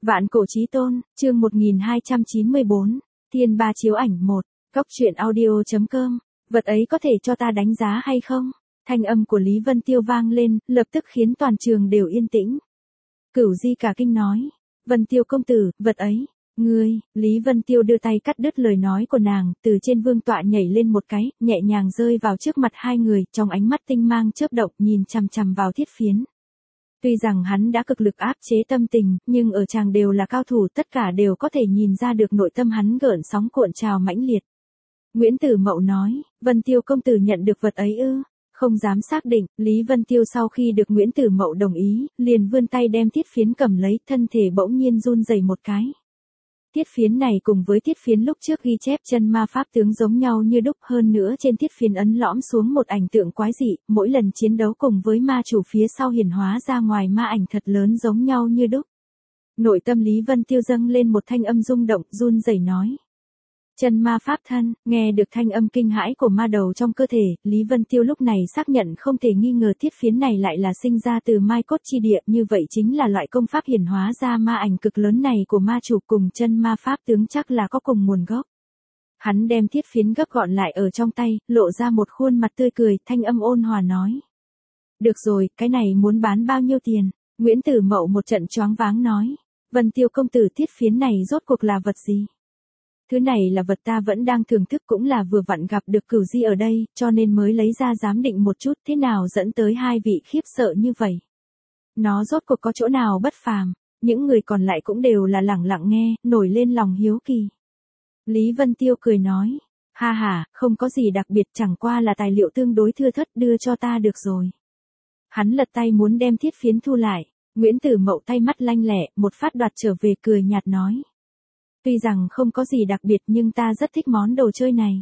Vạn cổ chí tôn, chương 1294, Thiên Ba chiếu ảnh 1, Cóc truyện audio.com, vật ấy có thể cho ta đánh giá hay không? Thanh âm của Lý Vân Tiêu vang lên, lập tức khiến toàn trường đều yên tĩnh. Cửu Di cả kinh nói, Vân Tiêu công tử, vật ấy, ngươi, Lý Vân Tiêu đưa tay cắt đứt lời nói của nàng, từ trên vương tọa nhảy lên một cái, nhẹ nhàng rơi vào trước mặt hai người, trong ánh mắt tinh mang chớp động nhìn chằm chằm vào thiết phiến. Tuy rằng hắn đã cực lực áp chế tâm tình, nhưng ở chàng đều là cao thủ, tất cả đều có thể nhìn ra được nội tâm hắn gợn sóng cuộn trào mãnh liệt. Nguyễn Tử Mậu nói, Vân Tiêu công tử nhận được vật ấy ư? Không dám xác định, Lý Vân Tiêu sau khi được Nguyễn Tử Mậu đồng ý, liền vươn tay đem thiết phiến cầm lấy, thân thể bỗng nhiên run rẩy một cái. Thiết phiến này cùng với thiết phiến lúc trước ghi chép chân ma pháp tướng giống nhau như đúc, hơn nữa trên thiết phiến ấn lõm xuống một ảnh tượng quái dị, mỗi lần chiến đấu cùng với ma chủ phía sau hiển hóa ra ngoài ma ảnh thật lớn giống nhau như đúc. Nội tâm Lý Vân Tiêu dâng lên một thanh âm rung động, run rẩy nói. Chân ma pháp thân, nghe được thanh âm kinh hãi của ma đầu trong cơ thể, Lý Vân Tiêu lúc này xác nhận không thể nghi ngờ thiết phiến này lại là sinh ra từ mai cốt chi địa, như vậy chính là loại công pháp hiển hóa ra ma ảnh cực lớn này của ma chủ cùng chân ma pháp tướng chắc là có cùng nguồn gốc. Hắn đem thiết phiến gấp gọn lại ở trong tay, lộ ra một khuôn mặt tươi cười, thanh âm ôn hòa nói. Được rồi, cái này muốn bán bao nhiêu tiền? Nguyễn Tử Mậu một trận choáng váng nói. Vân Tiêu công tử, thiết phiến này rốt cuộc là vật gì? Thứ này là vật ta vẫn đang thưởng thức, cũng là vừa vặn gặp được Cửu Di ở đây, cho nên mới lấy ra giám định một chút, thế nào dẫn tới hai vị khiếp sợ như vậy. Nó rốt cuộc có chỗ nào bất phàm, những người còn lại cũng đều là lẳng lặng nghe, nổi lên lòng hiếu kỳ. Lý Vân Tiêu cười nói, ha ha, không có gì đặc biệt, chẳng qua là tài liệu tương đối thưa thớt, đưa cho ta được rồi. Hắn lật tay muốn đem thiết phiến thu lại, Nguyễn Tử Mậu tay mắt lanh lẹ, một phát đoạt trở về, cười nhạt nói. Tuy rằng không có gì đặc biệt nhưng ta rất thích món đồ chơi này.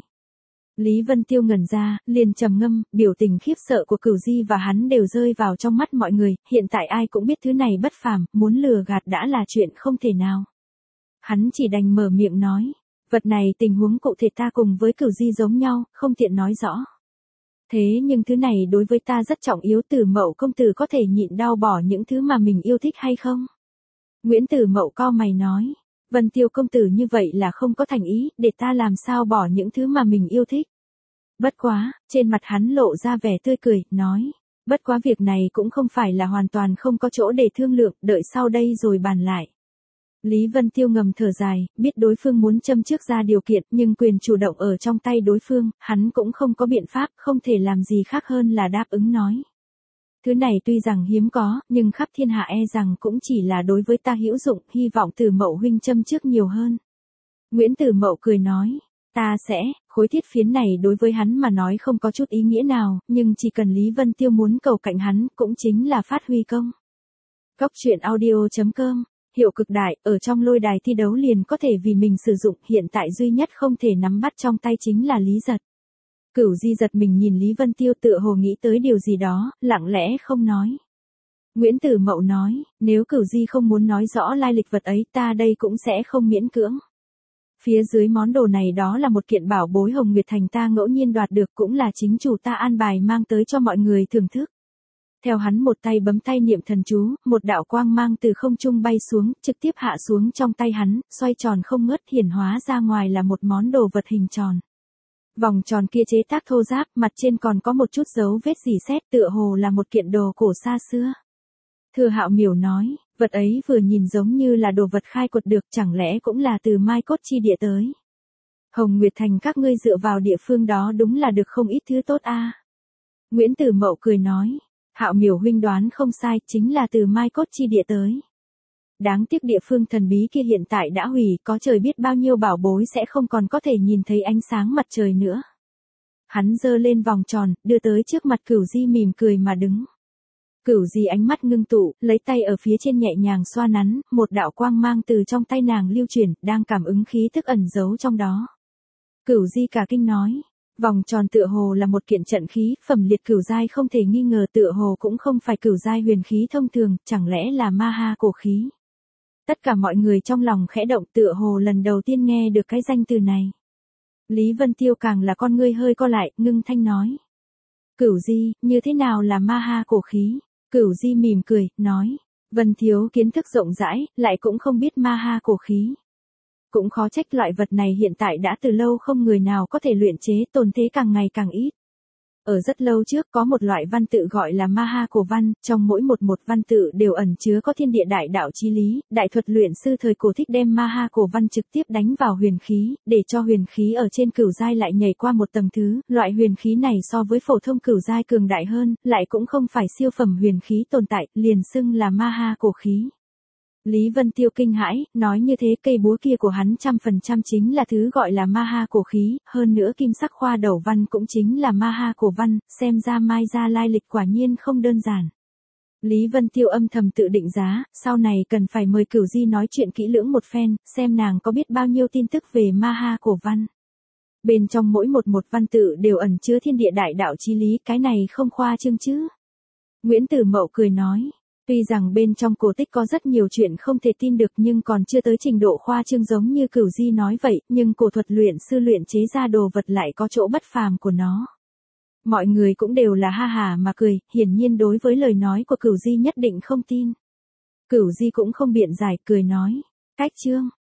Lý Vân Tiêu ngẩn ra, liền trầm ngâm, biểu tình khiếp sợ của Cửu Di và hắn đều rơi vào trong mắt mọi người, hiện tại ai cũng biết thứ này bất phàm, muốn lừa gạt đã là chuyện không thể nào. Hắn chỉ đành mở miệng nói, vật này tình huống cụ thể ta cùng với Cửu Di giống nhau, không tiện nói rõ. Thế nhưng thứ này đối với ta rất trọng yếu, Tử Mậu công tử có thể nhịn đau bỏ những thứ mà mình yêu thích hay không? Nguyễn Tử Mậu cau mày nói. Vân Tiêu công tử như vậy là không có thành ý, để ta làm sao bỏ những thứ mà mình yêu thích. Bất quá, trên mặt hắn lộ ra vẻ tươi cười, nói, bất quá việc này cũng không phải là hoàn toàn không có chỗ để thương lượng, đợi sau đây rồi bàn lại. Lý Vân Tiêu ngầm thở dài, biết đối phương muốn châm trước ra điều kiện, nhưng quyền chủ động ở trong tay đối phương, hắn cũng không có biện pháp, không thể làm gì khác hơn là đáp ứng nói. Thứ này tuy rằng hiếm có, nhưng khắp thiên hạ e rằng cũng chỉ là đối với ta hữu dụng, hy vọng Tử Mậu huynh châm trước nhiều hơn. Nguyễn Tử Mậu cười nói, ta sẽ, khối thiết phiến này đối với hắn mà nói không có chút ý nghĩa nào, nhưng chỉ cần Lý Vân Tiêu muốn cầu cạnh hắn, cũng chính là phát huy công. Cóc truyện audio.com, hiệu cực đại, ở trong lôi đài thi đấu liền có thể vì mình sử dụng, hiện tại duy nhất không thể nắm bắt trong tay chính là Lý Giật. Cửu Di giật mình nhìn Lý Vân Tiêu, tựa hồ nghĩ tới điều gì đó, lặng lẽ không nói. Nguyễn Tử Mậu nói, nếu Cửu Di không muốn nói rõ lai lịch vật ấy, ta đây cũng sẽ không miễn cưỡng. Phía dưới món đồ này đó là một kiện bảo bối Hồng Nguyệt Thành ta ngẫu nhiên đoạt được, cũng là chính chủ ta an bài mang tới cho mọi người thưởng thức. Theo hắn một tay bấm tay niệm thần chú, một đạo quang mang từ không trung bay xuống, trực tiếp hạ xuống trong tay hắn, xoay tròn không ngớt, hiển hóa ra ngoài là một món đồ vật hình tròn. Vòng tròn kia chế tác thô ráp, mặt trên còn có một chút dấu vết rỉ sét, tựa hồ là một kiện đồ cổ xa xưa. Thừa Hạo Miểu nói, vật ấy vừa nhìn giống như là đồ vật khai quật được, chẳng lẽ cũng là từ mai cốt chi địa tới. Hồng Nguyệt Thành các ngươi dựa vào địa phương đó đúng là được không ít thứ tốt a. Nguyễn Tử Mậu cười nói, Hạo Miểu huynh đoán không sai, chính là từ mai cốt chi địa tới. Đáng tiếc địa phương thần bí kia hiện tại đã hủy, có trời biết bao nhiêu bảo bối sẽ không còn có thể nhìn thấy ánh sáng mặt trời nữa. Hắn giơ lên vòng tròn, đưa tới trước mặt Cửu Di mỉm cười mà đứng. Cửu Di ánh mắt ngưng tụ, lấy tay ở phía trên nhẹ nhàng xoa nắn, một đạo quang mang từ trong tay nàng lưu chuyển, đang cảm ứng khí thức ẩn giấu trong đó. Cửu Di cả kinh nói, vòng tròn tựa hồ là một kiện trận khí, phẩm liệt cửu giai không thể nghi ngờ, tựa hồ cũng không phải cửu giai huyền khí thông thường, chẳng lẽ là ma ha cổ khí. Tất cả mọi người trong lòng khẽ động, tựa hồ lần đầu tiên nghe được cái danh từ này. Lý Vân Tiêu càng là con ngươi hơi co lại, ngưng thanh nói. Cửu Di, như thế nào là ma ha cổ khí? Cửu Di mỉm cười, nói. Vân Thiếu kiến thức rộng rãi, lại cũng không biết ma ha cổ khí. Cũng khó trách loại vật này hiện tại đã từ lâu không người nào có thể luyện chế, tồn thế càng ngày càng ít. Ở rất lâu trước có một loại văn tự gọi là ma ha cổ văn, trong mỗi một văn tự đều ẩn chứa có thiên địa đại đạo chí lý, đại thuật luyện sư thời cổ thích đem ma ha cổ văn trực tiếp đánh vào huyền khí, để cho huyền khí ở trên cửu giai lại nhảy qua một tầng thứ, loại huyền khí này so với phổ thông cửu giai cường đại hơn, lại cũng không phải siêu phẩm huyền khí tồn tại, liền xưng là ma ha cổ khí. Lý Vân Tiêu kinh hãi, nói như thế cây búa kia của hắn 100% chính là thứ gọi là ma ha cổ khí, hơn nữa kim sắc khoa đầu văn cũng chính là ma ha cổ văn, xem ra Mai gia lai lịch quả nhiên không đơn giản. Lý Vân Tiêu âm thầm tự định giá, sau này cần phải mời Cửu Di nói chuyện kỹ lưỡng một phen, xem nàng có biết bao nhiêu tin tức về ma ha cổ văn. Bên trong mỗi một văn tự đều ẩn chứa thiên địa đại đạo chí lý, cái này không khoa trương chứ. Nguyễn Tử Mậu cười nói. Tuy rằng bên trong cổ tích có rất nhiều chuyện không thể tin được nhưng còn chưa tới trình độ khoa trương giống như Cửu Di nói vậy, nhưng cổ thuật luyện sư luyện chế ra đồ vật lại có chỗ bất phàm của nó. Mọi người cũng đều là ha hà mà cười, hiển nhiên đối với lời nói của Cửu Di nhất định không tin. Cửu Di cũng không biện giải, cười nói, cách chương.